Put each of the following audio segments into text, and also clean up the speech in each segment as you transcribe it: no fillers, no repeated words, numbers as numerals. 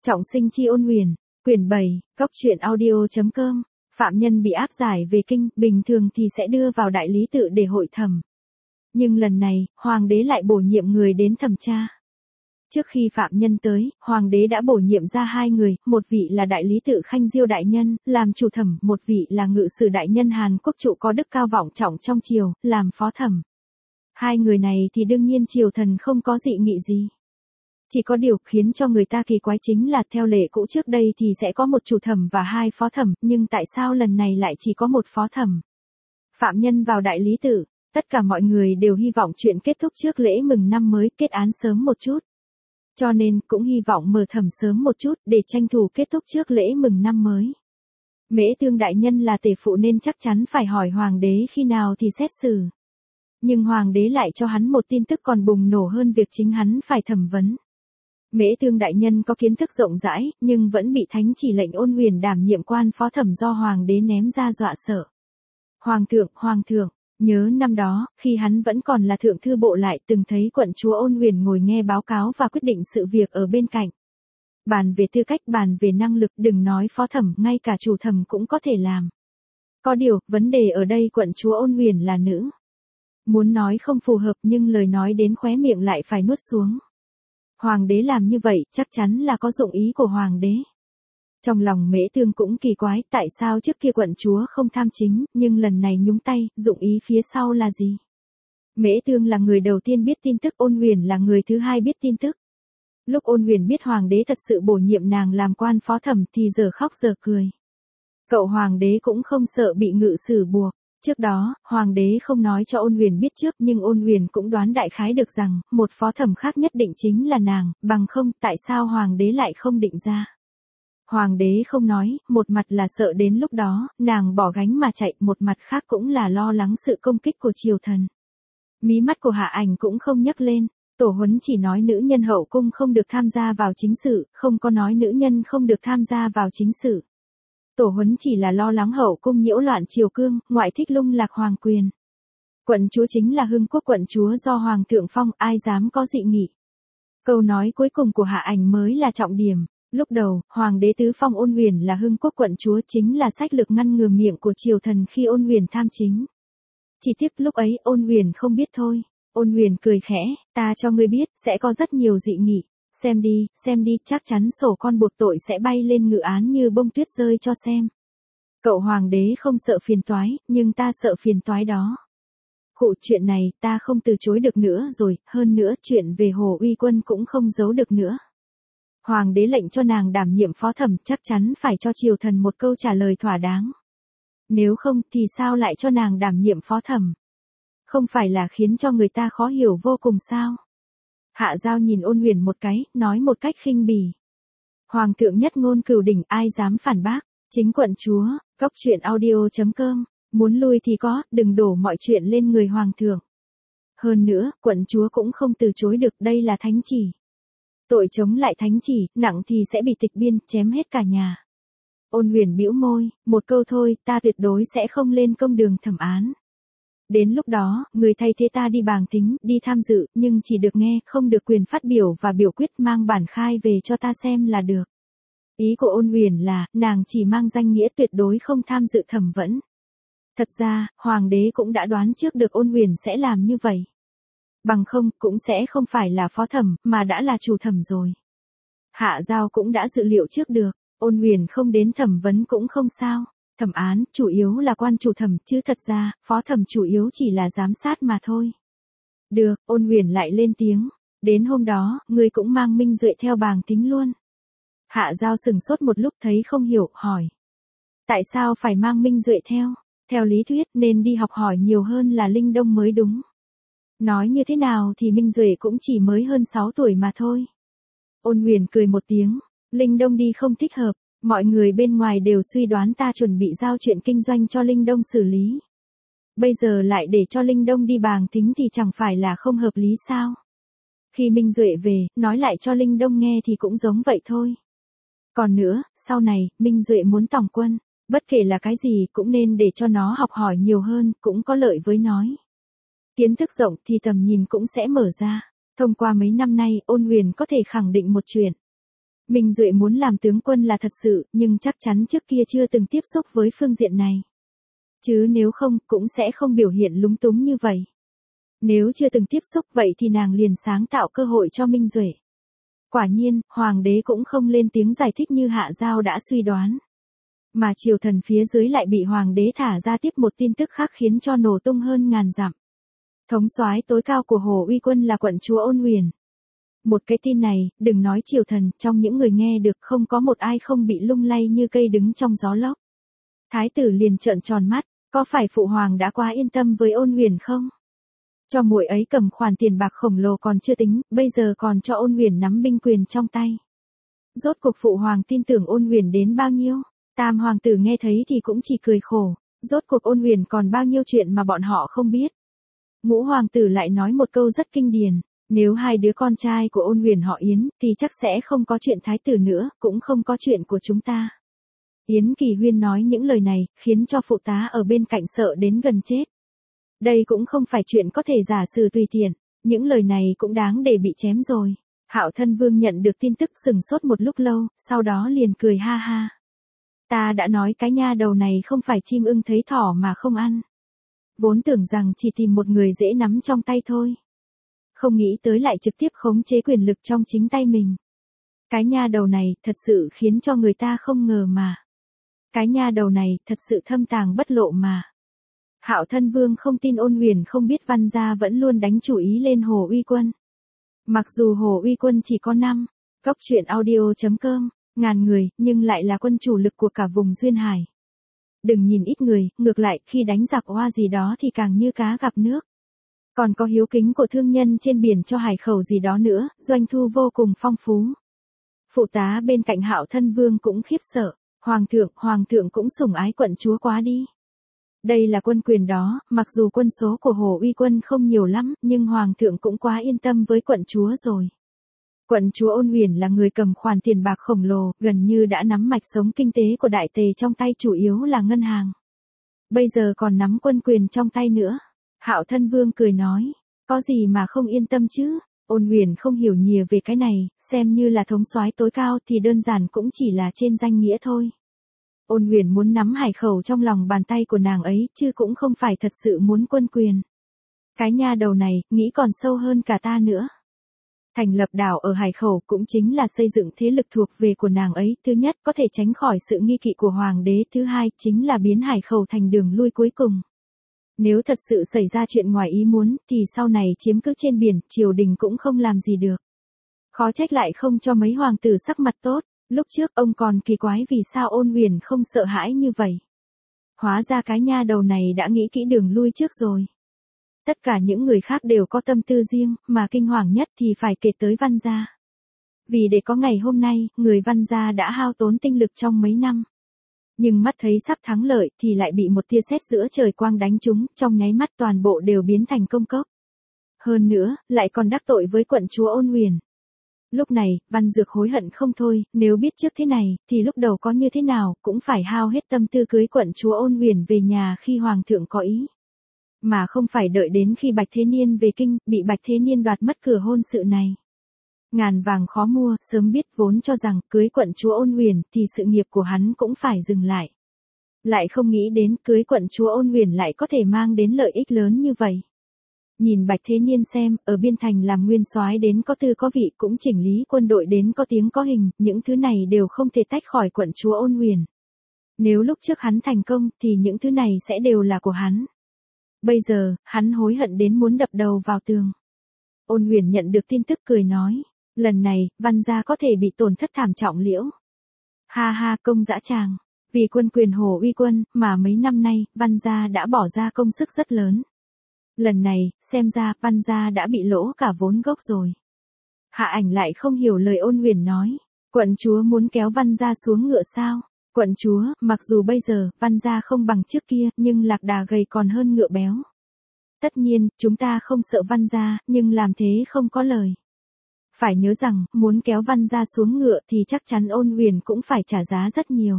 Trọng sinh chi ôn huyền, quyển 7, góc truyện audio.com, phạm nhân bị áp giải về kinh, bình thường thì sẽ đưa vào đại lý tự để hội thẩm. Nhưng lần này, hoàng đế lại bổ nhiệm người đến thẩm tra. Trước khi phạm nhân tới, hoàng đế đã bổ nhiệm ra 2 người, một vị là đại lý tự Khanh Diêu đại nhân, làm chủ thẩm, một vị là ngự sử đại nhân Hàn Quốc Trụ có đức cao vọng trọng trong triều, làm phó thẩm. 2 người này thì đương nhiên triều thần không có dị nghị gì. Chỉ có điều khiến cho người ta kỳ quái chính là theo lệ cũ trước đây thì sẽ có một chủ thẩm và 2 phó thẩm, nhưng tại sao lần này lại chỉ có một phó thẩm? Phạm nhân vào đại lý tự, tất cả mọi người đều hy vọng chuyện kết thúc trước lễ mừng năm mới, kết án sớm một chút. Cho nên cũng hy vọng mở thẩm sớm một chút để tranh thủ kết thúc trước lễ mừng năm mới. Mễ Tương đại nhân là tể phụ nên chắc chắn phải hỏi hoàng đế khi nào thì xét xử. Nhưng hoàng đế lại cho hắn một tin tức còn bùng nổ hơn việc chính hắn phải thẩm vấn. Mễ Tương đại nhân có kiến thức rộng rãi, nhưng vẫn bị thánh chỉ lệnh ôn huyền đảm nhiệm quan phó thẩm do hoàng đế ném ra dọa sợ. Hoàng thượng, nhớ năm đó, khi hắn vẫn còn là thượng thư bộ lại từng thấy quận chúa ôn huyền ngồi nghe báo cáo và quyết định sự việc ở bên cạnh. Bàn về tư cách, bàn về năng lực, đừng nói phó thẩm, ngay cả chủ thẩm cũng có thể làm. Có điều, vấn đề ở đây quận chúa ôn huyền là nữ. Muốn nói không phù hợp nhưng lời nói đến khóe miệng lại phải nuốt xuống. Hoàng đế làm như vậy chắc chắn là có dụng ý của hoàng đế. Trong lòng Mễ Tương cũng kỳ quái, tại sao trước kia quận chúa không tham chính, nhưng lần này nhúng tay, dụng ý phía sau là gì? Mễ Tương là người đầu tiên biết tin tức, ôn huyền là người thứ hai biết tin tức. Lúc ôn huyền biết hoàng đế thật sự bổ nhiệm nàng làm quan phó thẩm thì giờ khóc giờ cười. Cậu hoàng đế cũng không sợ bị ngự sử buộc. Trước đó, hoàng đế không nói cho ôn huyền biết trước nhưng ôn huyền cũng đoán đại khái được rằng, một phó thẩm khác nhất định chính là nàng, bằng không, tại sao hoàng đế lại không định ra. Hoàng đế không nói, một mặt là sợ đến lúc đó, nàng bỏ gánh mà chạy, một mặt khác cũng là lo lắng sự công kích của triều thần. Mí mắt của Hạ Ảnh cũng không nhấc lên, tổ huấn chỉ nói nữ nhân hậu cung không được tham gia vào chính sự, không có nói nữ nhân không được tham gia vào chính sự. Tổ huấn chỉ là lo lắng hậu cung nhiễu loạn triều cương, ngoại thích lung lạc hoàng quyền. Quận chúa chính là Hưng Quốc quận chúa do hoàng thượng phong, ai dám có dị nghị. Câu nói cuối cùng của Hạ Ảnh mới là trọng điểm. Lúc đầu, hoàng đế tứ phong ôn huyền là Hưng Quốc quận chúa chính là sách lược ngăn ngừa miệng của triều thần khi ôn huyền tham chính. Chỉ tiếc lúc ấy ôn huyền không biết thôi. Ôn huyền cười khẽ, ta cho ngươi biết, sẽ có rất nhiều dị nghị. Xem đi, chắc chắn sổ con buộc tội sẽ bay lên ngự án như bông tuyết rơi cho xem. Cậu hoàng đế không sợ phiền toái, nhưng ta sợ phiền toái đó. Chuyện này ta không từ chối được nữa rồi, hơn nữa chuyện về Hồ Uy Quân cũng không giấu được nữa. Hoàng đế lệnh cho nàng đảm nhiệm phó thẩm, chắc chắn phải cho triều thần một câu trả lời thỏa đáng. Nếu không thì sao lại cho nàng đảm nhiệm phó thẩm? Không phải là khiến cho người ta khó hiểu vô cùng sao? Hạ Giao nhìn ôn huyền một cái, nói một cách khinh bỉ. Hoàng thượng nhất ngôn cửu đỉnh, ai dám phản bác? Chính quận chúa, góc truyện audio.com, muốn lui thì có, đừng đổ mọi chuyện lên người hoàng thượng. Hơn nữa, quận chúa cũng không từ chối được, đây là thánh chỉ. Tội chống lại thánh chỉ, nặng thì sẽ bị tịch biên, chém hết cả nhà. Ôn huyền bĩu môi, một câu thôi, ta tuyệt đối sẽ không lên công đường thẩm án. Đến lúc đó, người thay thế ta đi bàng tính, đi tham dự, nhưng chỉ được nghe, không được quyền phát biểu và biểu quyết, mang bản khai về cho ta xem là được. Ý của ôn huyền là, nàng chỉ mang danh nghĩa, tuyệt đối không tham dự thẩm vấn. Thật ra, hoàng đế cũng đã đoán trước được ôn huyền sẽ làm như vậy. Bằng không, cũng sẽ không phải là phó thẩm, mà đã là chủ thẩm rồi. Hạ Giao cũng đã dự liệu trước được, ôn huyền không đến thẩm vấn cũng không sao. Thẩm án, chủ yếu là quan chủ thẩm, chứ thật ra, phó thẩm chủ yếu chỉ là giám sát mà thôi. Được, ôn huyền lại lên tiếng. Đến hôm đó, ngươi cũng mang Minh Duệ theo bàng tính luôn. Hạ Giao sừng sốt một lúc thấy không hiểu, hỏi. Tại sao phải mang Minh Duệ theo? Theo lý thuyết, nên đi học hỏi nhiều hơn là Linh Đông mới đúng. Nói như thế nào thì Minh Duệ cũng chỉ mới hơn 6 tuổi mà thôi. Ôn huyền cười một tiếng. Linh Đông đi không thích hợp. Mọi người bên ngoài đều suy đoán ta chuẩn bị giao chuyện kinh doanh cho Linh Đông xử lý. Bây giờ lại để cho Linh Đông đi bàng tính thì chẳng phải là không hợp lý sao? Khi Minh Duệ về, nói lại cho Linh Đông nghe thì cũng giống vậy thôi. Còn nữa, sau này, Minh Duệ muốn tòng quân, bất kể là cái gì cũng nên để cho nó học hỏi nhiều hơn, cũng có lợi với nói. Kiến thức rộng thì tầm nhìn cũng sẽ mở ra. Thông qua mấy năm nay, ôn huyền có thể khẳng định một chuyện. Minh Duệ muốn làm tướng quân là thật sự, nhưng chắc chắn trước kia chưa từng tiếp xúc với phương diện này. Chứ nếu không, cũng sẽ không biểu hiện lúng túng như vậy. Nếu chưa từng tiếp xúc vậy thì nàng liền sáng tạo cơ hội cho Minh Duệ. Quả nhiên, hoàng đế cũng không lên tiếng giải thích như Hạ Giao đã suy đoán. Mà triều thần phía dưới lại bị hoàng đế thả ra tiếp một tin tức khác khiến cho nổ tung hơn ngàn dặm. Thống soái tối cao của Hồ Uy Quân là quận chúa Ôn Huyền. Một cái tin này, đừng nói triều thần, trong những người nghe được không có một ai không bị lung lay như cây đứng trong gió lốc. Thái tử liền trợn tròn mắt, có phải phụ hoàng đã quá yên tâm với Ôn Huyền không? Cho muội ấy cầm khoản tiền bạc khổng lồ còn chưa tính, bây giờ còn cho Ôn Huyền nắm binh quyền trong tay. Rốt cuộc phụ hoàng tin tưởng Ôn Huyền đến bao nhiêu? Tam hoàng tử nghe thấy thì cũng chỉ cười khổ, rốt cuộc Ôn Huyền còn bao nhiêu chuyện mà bọn họ không biết. Ngũ hoàng tử lại nói một câu rất kinh điển, nếu hai đứa con trai của Ôn Huyền họ Yến thì chắc sẽ không có chuyện thái tử nữa, cũng không có chuyện của chúng ta. Yến Kỳ Huyên nói những lời này, khiến cho phụ tá ở bên cạnh sợ đến gần chết. Đây cũng không phải chuyện có thể giả sử tùy tiện, những lời này cũng đáng để bị chém rồi. Hạo Thân Vương nhận được tin tức sừng sốt một lúc lâu, sau đó liền cười ha ha. Ta đã nói cái nha đầu này không phải chim ưng thấy thỏ mà không ăn. Vốn tưởng rằng chỉ tìm một người dễ nắm trong tay thôi. Không nghĩ tới lại trực tiếp khống chế quyền lực trong chính tay mình. Cái nha đầu này thật sự khiến cho người ta không ngờ mà. Cái nha đầu này thật sự thâm tàng bất lộ mà. Hạo Thân Vương không tin Ôn Huyền không biết Văn gia vẫn luôn đánh chủ ý lên Hồ Uy Quân. Mặc dù Hồ Uy Quân chỉ có 5, góc truyện audio.com, ngàn người, nhưng lại là quân chủ lực của cả vùng Duyên Hải. Đừng nhìn ít người, ngược lại khi đánh giặc oa gì đó thì càng như cá gặp nước. Còn có hiếu kính của thương nhân trên biển cho hải khẩu gì đó nữa, doanh thu vô cùng phong phú. Phụ tá bên cạnh Hạo Thân Vương cũng khiếp sợ, hoàng thượng cũng sủng ái quận chúa quá đi. Đây là quân quyền đó, mặc dù quân số của Hồ Uy Quân không nhiều lắm, nhưng hoàng thượng cũng quá yên tâm với quận chúa rồi. Quận chúa Ôn Huyền là người cầm khoản tiền bạc khổng lồ, gần như đã nắm mạch sống kinh tế của đại tề trong tay, chủ yếu là ngân hàng. Bây giờ còn nắm quân quyền trong tay nữa. Hạo Thân Vương cười nói, có gì mà không yên tâm chứ? Ôn Huyền không hiểu nhiều về cái này, xem như là thống soái tối cao thì đơn giản cũng chỉ là trên danh nghĩa thôi. Ôn Huyền muốn nắm hải khẩu trong lòng bàn tay của nàng ấy, chứ cũng không phải thật sự muốn quân quyền. Cái nha đầu này, nghĩ còn sâu hơn cả ta nữa. Thành lập đảo ở hải khẩu cũng chính là xây dựng thế lực thuộc về của nàng ấy, thứ nhất có thể tránh khỏi sự nghi kỵ của hoàng đế, thứ hai chính là biến hải khẩu thành đường lui cuối cùng. Nếu thật sự xảy ra chuyện ngoài ý muốn, thì sau này chiếm cứ trên biển, triều đình cũng không làm gì được. Khó trách lại không cho mấy hoàng tử sắc mặt tốt, lúc trước ông còn kỳ quái vì sao Ôn Huyền không sợ hãi như vậy. Hóa ra cái nha đầu này đã nghĩ kỹ đường lui trước rồi. Tất cả những người khác đều có tâm tư riêng, mà kinh hoàng nhất thì phải kể tới Văn gia. Vì để có ngày hôm nay, người Văn gia đã hao tốn tinh lực trong mấy năm. Nhưng mắt thấy sắp thắng lợi thì lại bị một tia sét giữa trời quang đánh trúng, trong nháy mắt toàn bộ đều biến thành công cốc. Hơn nữa, lại còn đắc tội với quận chúa Ôn Huyền. Lúc này, Văn Dược hối hận không thôi, nếu biết trước thế này, thì lúc đầu có như thế nào, cũng phải hao hết tâm tư cưới quận chúa Ôn Huyền về nhà khi hoàng thượng có ý. Mà không phải đợi đến khi Bạch Thế Niên về kinh, bị Bạch Thế Niên đoạt mất cửa hôn sự này. Ngàn vàng khó mua, sớm biết vốn cho rằng cưới quận chúa Ôn Huyền thì sự nghiệp của hắn cũng phải dừng lại. Lại không nghĩ đến cưới quận chúa Ôn Huyền lại có thể mang đến lợi ích lớn như vậy. Nhìn Bạch Thế Niên xem, ở biên thành làm nguyên soái đến có tư có vị, cũng chỉnh lý quân đội đến có tiếng có hình, những thứ này đều không thể tách khỏi quận chúa Ôn Huyền. Nếu lúc trước hắn thành công thì những thứ này sẽ đều là của hắn. Bây giờ, hắn hối hận đến muốn đập đầu vào tường. Ôn Huyền nhận được tin tức cười nói, lần này, Văn gia có thể bị tổn thất thảm trọng liễu. Ha ha, công dã tràng, vì quân quyền Hồ Uy Quân mà mấy năm nay, Văn gia đã bỏ ra công sức rất lớn. Lần này, xem ra Văn gia đã bị lỗ cả vốn gốc rồi. Hạ Ảnh lại không hiểu lời Ôn Huyền nói, quận chúa muốn kéo Văn gia xuống ngựa sao? Quận chúa, mặc dù bây giờ, Văn gia không bằng trước kia, nhưng lạc đà gầy còn hơn ngựa béo. Tất nhiên, chúng ta không sợ Văn gia, nhưng làm thế không có lời. Phải nhớ rằng, muốn kéo Văn gia xuống ngựa thì chắc chắn Ôn Huyền cũng phải trả giá rất nhiều.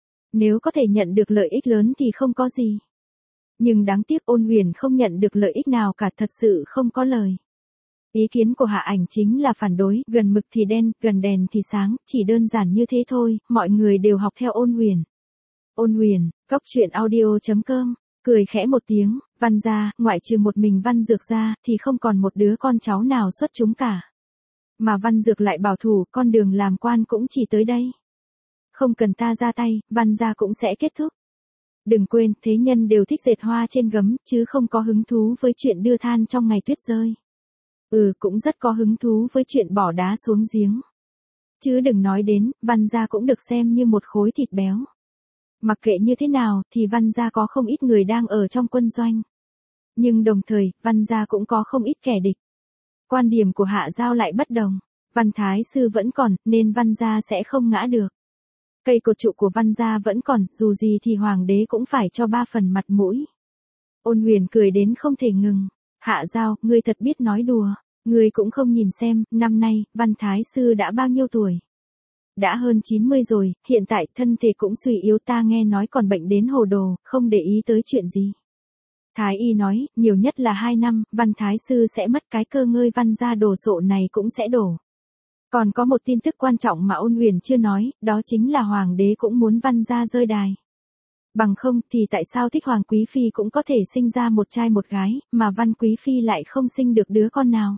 Nếu có thể nhận được lợi ích lớn thì không có gì. Nhưng đáng tiếc Ôn Huyền không nhận được lợi ích nào cả, thật sự không có lời. Ý kiến của Hạ Ảnh chính là phản đối, gần mực thì đen, gần đèn thì sáng, chỉ đơn giản như thế thôi, mọi người đều học theo Ôn Huyền. Ôn Huyền, góc truyện audio.com, cười khẽ một tiếng, Văn gia, ngoại trừ một mình Văn Dược ra, thì không còn một đứa con cháu nào xuất chúng cả. Mà Văn Dược lại bảo thủ, con đường làm quan cũng chỉ tới đây. Không cần ta ra tay, Văn gia cũng sẽ kết thúc. Đừng quên, thế nhân đều thích dệt hoa trên gấm, chứ không có hứng thú với chuyện đưa than trong ngày tuyết rơi. Cũng rất có hứng thú với chuyện bỏ đá xuống giếng. Chứ đừng nói đến, Văn gia cũng được xem như một khối thịt béo. Mặc kệ như thế nào, thì Văn gia có không ít người đang ở trong quân doanh. Nhưng đồng thời, Văn gia cũng có không ít kẻ địch. Quan điểm của Hạ Giao lại bất đồng. Văn Thái Sư vẫn còn, nên Văn gia sẽ không ngã được. Cây cột trụ của Văn gia vẫn còn, dù gì thì Hoàng đế cũng phải cho 3 phần mặt mũi. Ôn Huyền cười đến không thể ngừng. Hạ Giao, ngươi thật biết nói đùa. Ngươi cũng không nhìn xem, năm nay, Văn Thái Sư đã bao nhiêu tuổi? Đã hơn 90 rồi, hiện tại thân thể cũng suy yếu, ta nghe nói còn bệnh đến hồ đồ, không để ý tới chuyện gì. Thái y nói, nhiều nhất là 2 năm, Văn Thái Sư sẽ mất, cái cơ ngơi Văn gia đồ sộ này cũng sẽ đổ. Còn có một tin tức quan trọng mà Ôn Huyền chưa nói, đó chính là Hoàng đế cũng muốn Văn gia rơi đài. Bằng không thì tại sao Thích Hoàng Quý Phi cũng có thể sinh ra một trai một gái, mà Văn Quý Phi lại không sinh được đứa con nào?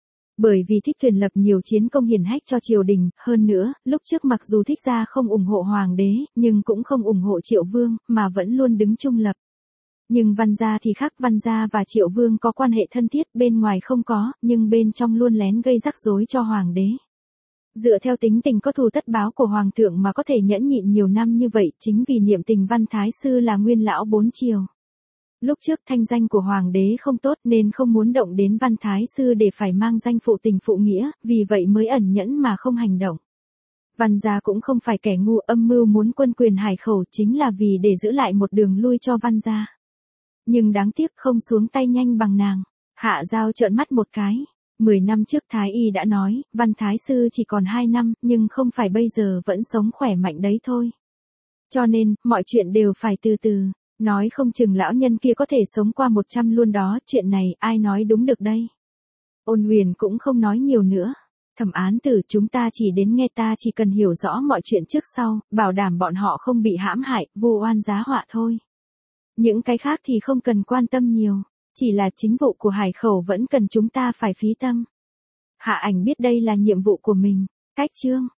Bởi vì Thích Tuyền lập nhiều chiến công hiển hách cho triều đình, hơn nữa, lúc trước mặc dù Thích gia không ủng hộ Hoàng đế, nhưng cũng không ủng hộ Triệu Vương, mà vẫn luôn đứng trung lập. Nhưng Văn gia thì khác, Văn gia và Triệu Vương có quan hệ thân thiết, bên ngoài không có, nhưng bên trong luôn lén gây rắc rối cho Hoàng đế. Dựa theo tính tình có thù tất báo của Hoàng thượng mà có thể nhẫn nhịn nhiều năm như vậy, chính vì niệm tình Văn Thái Sư là nguyên lão 4 triều. Lúc trước thanh danh của Hoàng đế không tốt nên không muốn động đến Văn Thái Sư để phải mang danh phụ tình phụ nghĩa, vì vậy mới ẩn nhẫn mà không hành động. Văn gia cũng không phải kẻ ngu, âm mưu muốn quân quyền Hải Khẩu chính là vì để giữ lại một đường lui cho Văn gia. Nhưng đáng tiếc không xuống tay nhanh bằng nàng. Hạ Giao trợn mắt một cái. 10 năm trước Thái y đã nói, Văn Thái Sư chỉ còn 2 năm, nhưng không phải bây giờ vẫn sống khỏe mạnh đấy thôi. Cho nên, mọi chuyện đều phải từ từ. Nói không chừng lão nhân kia có thể sống qua 100 luôn đó, chuyện này ai nói đúng được đây. Ôn Huyền cũng không nói nhiều nữa. Thẩm Án Tử, chúng ta chỉ đến nghe, ta chỉ cần hiểu rõ mọi chuyện trước sau, bảo đảm bọn họ không bị hãm hại, vu oan giá họa thôi. Những cái khác thì không cần quan tâm nhiều, chỉ là chính vụ của Hải Khẩu vẫn cần chúng ta phải phí tâm. Hạ Ảnh biết đây là nhiệm vụ của mình. Cách chương